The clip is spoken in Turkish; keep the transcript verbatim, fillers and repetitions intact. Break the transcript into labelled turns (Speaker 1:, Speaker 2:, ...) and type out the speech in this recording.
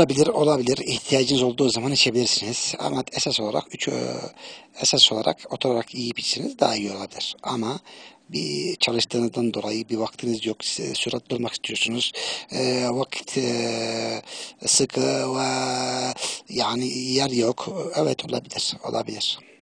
Speaker 1: Olabilir, olabilir. İhtiyacınız olduğu zaman içebilirsiniz. Ama esas olarak üç, e, esas olarak otur olarak yiyip içseniz daha iyi olabilir. Ama bir çalıştığınızdan dolayı bir vaktiniz yok, s- sürat durmak istiyorsunuz. E, vakit e, sıkı ve yani yer yok. Evet olabilir, olabilir.